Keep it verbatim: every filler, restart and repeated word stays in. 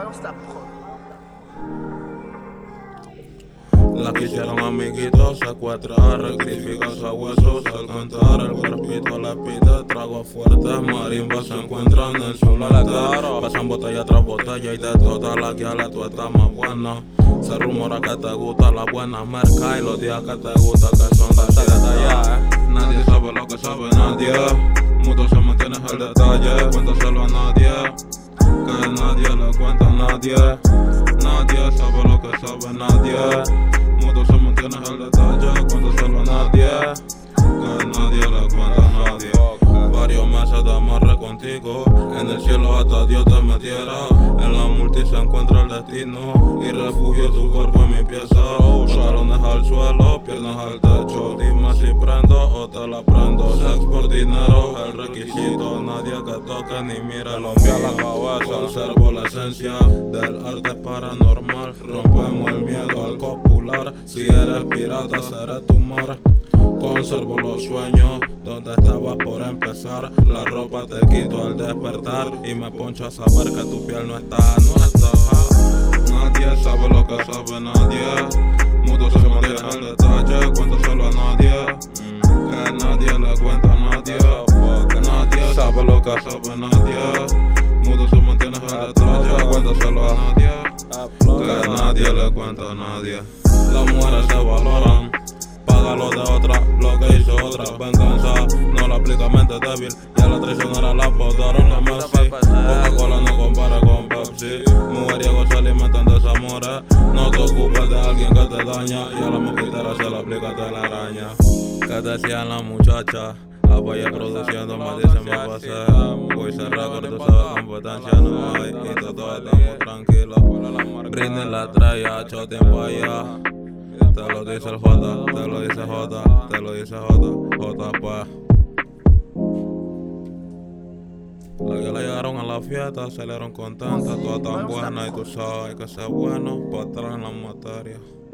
La quisieron amiguitos secuestrar, rectificas a huesos al cantar. El cuerpito le pide trago fuerte, marimbas se encuentran en su mente. Pasan botella tras botella y de todas las guiales tú estás más buena. Se rumora que te gusta la buena merca y los días que te gusta que son de fiesta. Nadie sabe lo que sabe nadie, mucho se mantiene el detalle, cuéntaselo a nadie, que nadie le cuenta a nadie. Nadie sabe lo que sabe nadie, mucho se mantiene el detalle, cuéntaselo a nadie, que nadie le cuenta a nadie. Varios meses de amarre contigo, en el cielo hasta Dios te metiera. En la multi se encuentra el destino y refugio tu cuerpo en mi pieza. Salones al suelo, piernas al techo, dime si prendo o te la prendo. Sex por dinero, el requisito, nadie que toque ni mire lo mío. Conservo la esencia del arte paranormal, rompemos el miedo al copular. Si eres pirata seré tu mar. Conservo los sueños donde estabas por empezar. La ropa te quito al despertar y me poncho a saber que tu piel no está, no está. Nadie sabe lo que sabe nadie, mucho se mantiene el detalle, cuéntaselo a nadie, que nadie le cuenta a nadie. Nadie sabe lo que sabe nadie, mucho se mantiene el detalle, cuéntaselo a nadie, que nadie le cuenta a nadie. Las mujeres se valoran, paga lo de otra, lo que hizo otra. Venganza, no la aplica mente débil, y a la traicionera la botaron a Messi. Coca-Cola no compara con Pepsi, mujeriegos se alimentan de desamores. No te ocupes de alguien que te daña, y a la mosquitera se la aplica telaraña. ¿Qué decían las muchachas? Apoya produciendo, me dicen me pasé. Voy a récord, tú sabes, competencia no hay, y todos estamos tranquilos. Brinden la estrella, ocho tiempo allá. Te lo dice el J, te lo dice J, te lo dice J, J pues. Las que le llegaron a la fiesta salieron contentas, todas tan buenas y tú sabes que ser bueno para atrás en la materia.